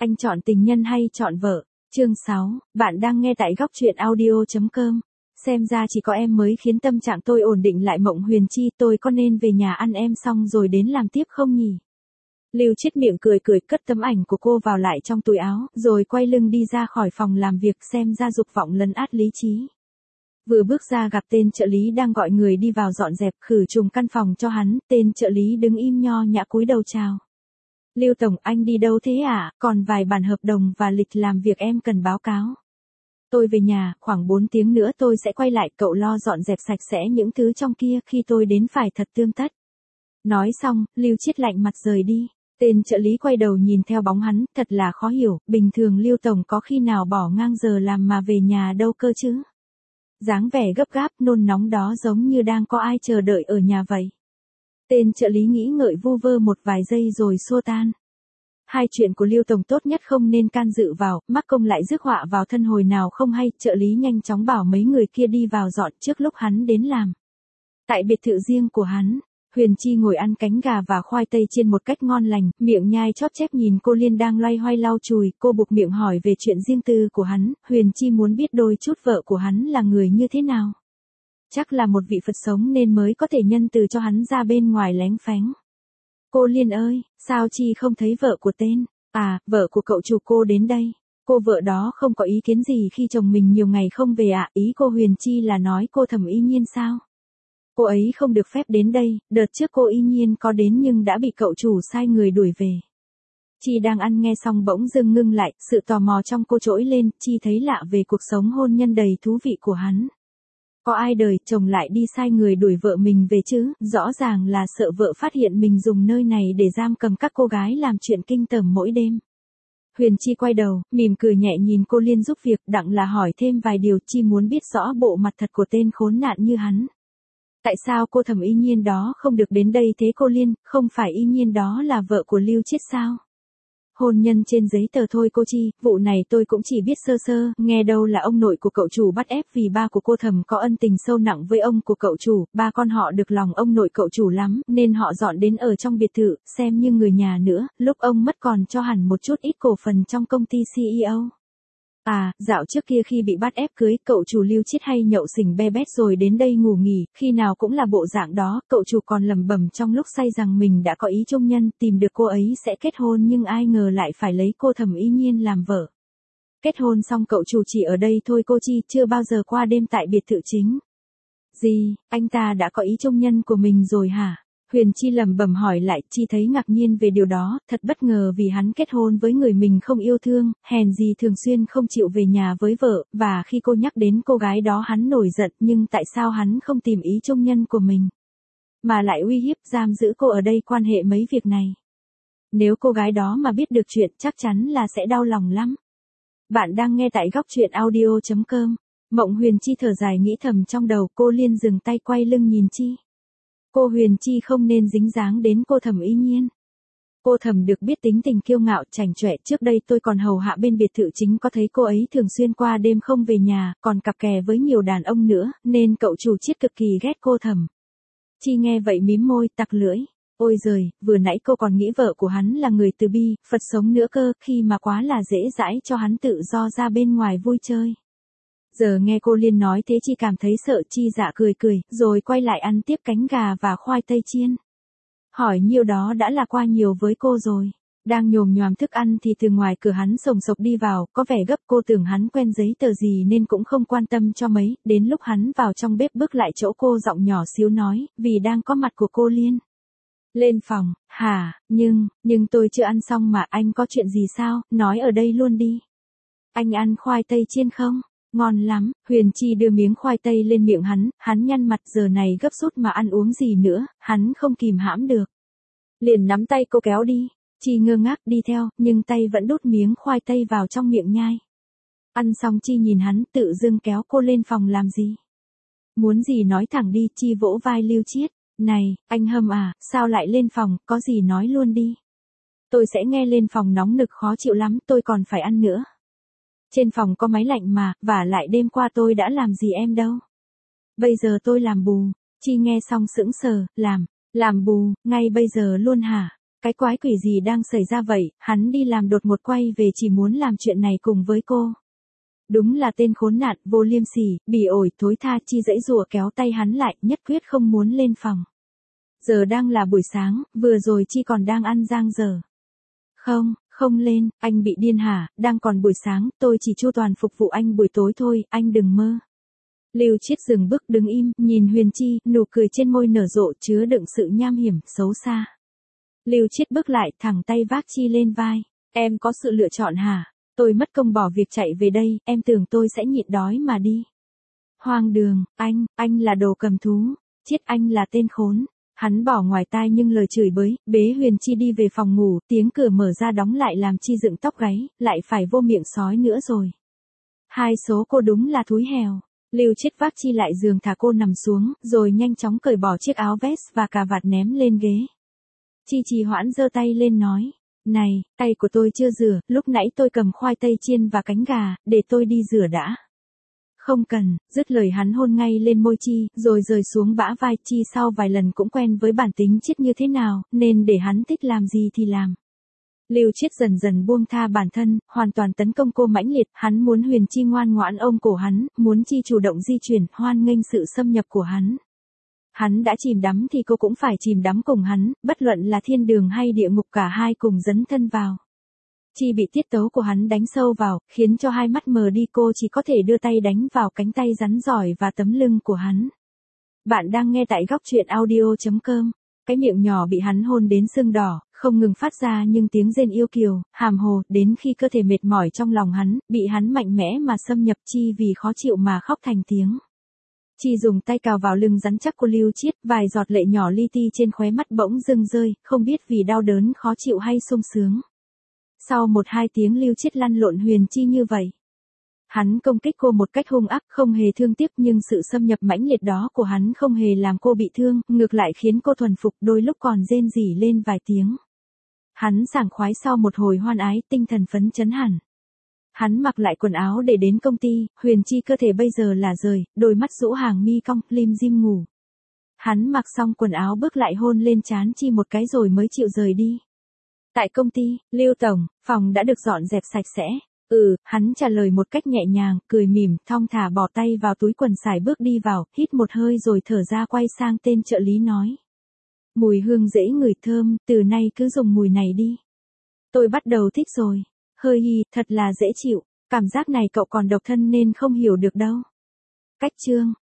Anh chọn tình nhân hay chọn vợ? Chương 6, bạn đang nghe tại góc truyện audio.com. Xem ra chỉ có em mới khiến tâm trạng tôi ổn định lại. Mộng Huyền Chi, tôi có nên về nhà ăn em xong rồi đến làm tiếp không nhỉ? Lưu Chiết miệng cười cười cất tấm ảnh của cô vào lại trong túi áo, rồi quay lưng đi ra khỏi phòng làm việc, xem ra dục vọng lấn át lý trí. Vừa bước ra gặp tên trợ lý đang gọi người đi vào dọn dẹp khử trùng căn phòng cho hắn. Tên trợ lý đứng im nho nhã cúi đầu chào. Lưu tổng, anh đi đâu thế ạ? Còn vài bản hợp đồng và lịch làm việc em cần báo cáo. Tôi về nhà, khoảng 4 tiếng nữa tôi sẽ quay lại, cậu lo dọn dẹp sạch sẽ những thứ trong kia, khi tôi đến phải thật tươm tất. Nói xong, Lưu Chiết lạnh mặt rời đi. Tên trợ lý quay đầu nhìn theo bóng hắn, thật là khó hiểu, bình thường Lưu tổng có khi nào bỏ ngang giờ làm mà về nhà đâu cơ chứ? Dáng vẻ gấp gáp, nôn nóng đó giống như đang có ai chờ đợi ở nhà vậy. Tên trợ lý nghĩ ngợi vu vơ một vài giây rồi xua tan. Hai chuyện của Lưu tổng tốt nhất không nên can dự vào, mắc công lại rước họa vào thân hồi nào không hay. Trợ lý nhanh chóng bảo mấy người kia đi vào dọn trước lúc hắn đến làm. Tại biệt thự riêng của hắn, Huyền Chi ngồi ăn cánh gà và khoai tây chiên một cách ngon lành, miệng nhai chóp chép nhìn cô Liên đang loay hoay lau chùi. Cô buộc miệng hỏi về chuyện riêng tư của hắn. Huyền Chi muốn biết đôi chút vợ của hắn là người như thế nào. Chắc là một vị Phật sống nên mới có thể nhân từ cho hắn ra bên ngoài lén phén. Cô Liên ơi, sao Chi không thấy vợ của tên? À, vợ của cậu chủ cô đến đây. Cô vợ đó không có ý kiến gì khi chồng mình nhiều ngày không về ạ? Ý cô Huyền Chi là nói cô Thẩm Y Nhiên sao? Cô ấy không được phép đến đây, đợt trước cô Y Nhiên có đến nhưng đã bị cậu chủ sai người đuổi về. Chi đang ăn nghe xong bỗng dưng ngưng lại, sự tò mò trong cô trỗi lên. Chi thấy lạ về cuộc sống hôn nhân đầy thú vị của hắn. Có ai đời chồng lại đi sai người đuổi vợ mình về chứ? Rõ ràng là sợ vợ phát hiện mình dùng nơi này để giam cầm các cô gái làm chuyện kinh tởm mỗi đêm. Huyền Chi quay đầu, mỉm cười nhẹ nhìn cô Liên giúp việc, đặng là hỏi thêm vài điều. Chi muốn biết rõ bộ mặt thật của tên khốn nạn như hắn. Tại sao cô Thẩm Y Nhiên đó không được đến đây thế cô Liên? Không phải Y Nhiên đó là vợ của Lưu Chiết sao? Hôn nhân trên giấy tờ thôi cô Chi, vụ này tôi cũng chỉ biết sơ sơ, nghe đâu là ông nội của cậu chủ bắt ép vì ba của cô Thẩm có ân tình sâu nặng với ông của cậu chủ, ba con họ được lòng ông nội cậu chủ lắm, nên họ dọn đến ở trong biệt thự, xem như người nhà nữa, lúc ông mất còn cho hẳn một chút ít cổ phần trong công ty CEO. À, dạo trước kia khi bị bắt ép cưới, cậu chủ Lưu Chiết hay nhậu xỉn be bét rồi đến đây ngủ nghỉ, khi nào cũng là bộ dạng đó. Cậu chủ còn lẩm bẩm trong lúc say rằng mình đã có ý chung nhân, tìm được cô ấy sẽ kết hôn, nhưng ai ngờ lại phải lấy cô Thẩm Y Nhiên làm vợ. Kết hôn xong cậu chủ chỉ ở đây thôi cô Chi, chưa bao giờ qua đêm tại biệt thự chính. Gì, anh ta đã có ý chung nhân của mình rồi hả? Huyền Chi lẩm bẩm hỏi lại. Chi thấy ngạc nhiên về điều đó, thật bất ngờ vì hắn kết hôn với người mình không yêu thương, hèn gì thường xuyên không chịu về nhà với vợ, và khi cô nhắc đến cô gái đó hắn nổi giận, nhưng tại sao hắn không tìm ý chung nhân của mình, mà lại uy hiếp giam giữ cô ở đây quan hệ mấy việc này. Nếu cô gái đó mà biết được chuyện chắc chắn là sẽ đau lòng lắm. Bạn đang nghe tại góc truyện audio.com. Mộng Huyền Chi thở dài nghĩ thầm trong đầu. Cô Liên dừng tay quay lưng nhìn Chi. Cô Huyền Chi không nên dính dáng đến cô Thẩm Y Nhiên. Cô Thẩm được biết tính tình kiêu ngạo chảnh chọe, trước đây tôi còn hầu hạ bên biệt thự chính có thấy cô ấy thường xuyên qua đêm không về nhà, còn cặp kè với nhiều đàn ông nữa, nên cậu chủ Chiết cực kỳ ghét cô Thẩm. Chi nghe vậy mím môi, tặc lưỡi. Ôi giời, vừa nãy cô còn nghĩ vợ của hắn là người từ bi, Phật sống nữa cơ, khi mà quá là dễ dãi cho hắn tự do ra bên ngoài vui chơi. Giờ nghe cô Liên nói thế Chi cảm thấy sợ. Chi dạ cười cười, rồi quay lại ăn tiếp cánh gà và khoai tây chiên. Hỏi nhiêu đó đã là qua nhiều với cô rồi. Đang nhồm nhoàm thức ăn thì từ ngoài cửa hắn sồng sộc đi vào, có vẻ gấp. Cô tưởng hắn quen giấy tờ gì nên cũng không quan tâm cho mấy. Đến lúc hắn vào trong bếp bước lại chỗ cô, giọng nhỏ xíu nói, vì đang có mặt của cô Liên. Lên phòng, hả, nhưng tôi chưa ăn xong mà. Anh có chuyện gì sao, nói ở đây luôn đi. Anh ăn khoai tây chiên không? Ngon lắm. Huyền Chi đưa miếng khoai tây lên miệng hắn nhăn mặt, giờ này gấp rút mà ăn uống gì nữa, hắn không kìm hãm được. Liền nắm tay cô kéo đi. Chi ngơ ngác đi theo, nhưng tay vẫn đút miếng khoai tây vào trong miệng nhai. Ăn xong Chi nhìn hắn, tự dưng kéo cô lên phòng làm gì? Muốn gì nói thẳng đi. Chi vỗ vai Lưu Chiết. Này, anh Hâm à, sao lại lên phòng, có gì nói luôn đi. Tôi sẽ nghe, lên phòng nóng nực khó chịu lắm, tôi còn phải ăn nữa. Trên phòng có máy lạnh mà, vả lại đêm qua tôi đã làm gì em đâu. Bây giờ tôi làm bù. Chi nghe xong sững sờ, làm bù, ngay bây giờ luôn hả? Cái quái quỷ gì đang xảy ra vậy, hắn đi làm đột ngột quay về chỉ muốn làm chuyện này cùng với cô. Đúng là tên khốn nạn, vô liêm sỉ, bỉ ổi, thối tha. Chi dãy rùa kéo tay hắn lại, nhất quyết không muốn lên phòng. Giờ đang là buổi sáng, vừa rồi Chi còn đang ăn giang dở. Không, không lên, anh bị điên hả, đang còn buổi sáng, tôi chỉ chu toàn phục vụ anh buổi tối thôi, anh đừng mơ. Lưu Chiết dừng bước đứng im, nhìn Huyền Chi, nụ cười trên môi nở rộ chứa đựng sự nham hiểm, xấu xa. Lưu Chiết bước lại, thẳng tay vác Chi lên vai. Em có sự lựa chọn hả? Tôi mất công bỏ việc chạy về đây, em tưởng tôi sẽ nhịn đói mà đi. Hoang đường, anh là đồ cầm thú. Chiết, anh là tên khốn. Hắn bỏ ngoài tai nhưng lời chửi bới, bế Huyền Chi đi về phòng ngủ, tiếng cửa mở ra đóng lại làm Chi dựng tóc gáy, lại phải vô miệng sói nữa rồi. Hai số cô đúng là thúi hèo. Lưu Chiết vác Chi lại giường thả cô nằm xuống, rồi nhanh chóng cởi bỏ chiếc áo vest và cà vạt ném lên ghế. Chi trì hoãn giơ tay lên nói, này, tay của tôi chưa rửa, lúc nãy tôi cầm khoai tây chiên và cánh gà, để tôi đi rửa đã. Không cần, dứt lời hắn hôn ngay lên môi Chi, rồi rời xuống bả vai. Chi sau vài lần cũng quen với bản tính Chiết như thế nào, nên để hắn thích làm gì thì làm. Lưu Chiết dần dần buông tha bản thân, hoàn toàn tấn công cô mãnh liệt. Hắn muốn Huyền Chi ngoan ngoãn ôm cổ hắn, muốn Chi chủ động di chuyển, hoan nghênh sự xâm nhập của hắn. Hắn đã chìm đắm thì cô cũng phải chìm đắm cùng hắn, bất luận là thiên đường hay địa ngục cả hai cùng dấn thân vào. Chi bị tiết tấu của hắn đánh sâu vào, khiến cho hai mắt mờ đi, cô chỉ có thể đưa tay đánh vào cánh tay rắn giỏi và tấm lưng của hắn. Bạn đang nghe tại góc truyện audio.com. Cái miệng nhỏ bị hắn hôn đến sưng đỏ, không ngừng phát ra những tiếng rên yêu kiều, hàm hồ, đến khi cơ thể mệt mỏi trong lòng hắn, bị hắn mạnh mẽ mà xâm nhập. Chi vì khó chịu mà khóc thành tiếng. Chi dùng tay cào vào lưng rắn chắc của Lưu Chiết, vài giọt lệ nhỏ li ti trên khóe mắt bỗng dưng rơi, không biết vì đau đớn, khó chịu hay sung sướng. Sau 1-2 tiếng Lưu Chiết lăn lộn Huyền Chi như vậy. Hắn công kích cô một cách hung ác, không hề thương tiếc, nhưng sự xâm nhập mãnh liệt đó của hắn không hề làm cô bị thương, ngược lại khiến cô thuần phục, đôi lúc còn rên rỉ lên vài tiếng. Hắn sảng khoái sau một hồi hoan ái, tinh thần phấn chấn hẳn. Hắn mặc lại quần áo để đến công ty, Huyền Chi cơ thể bây giờ là rời, đôi mắt rũ hàng mi cong, lim dim ngủ. Hắn mặc xong quần áo bước lại hôn lên trán Chi một cái rồi mới chịu rời đi. Tại công ty, Lưu tổng, phòng đã được dọn dẹp sạch sẽ. Hắn trả lời một cách nhẹ nhàng, cười mỉm, thong thả bỏ tay vào túi quần, sải bước đi vào, hít một hơi rồi thở ra, quay sang tên trợ lý nói. Mùi hương dễ ngửi thơm, từ nay cứ dùng mùi này đi. Tôi bắt đầu thích rồi. Hơi thật là dễ chịu, cảm giác này cậu còn độc thân nên không hiểu được đâu. Cách chương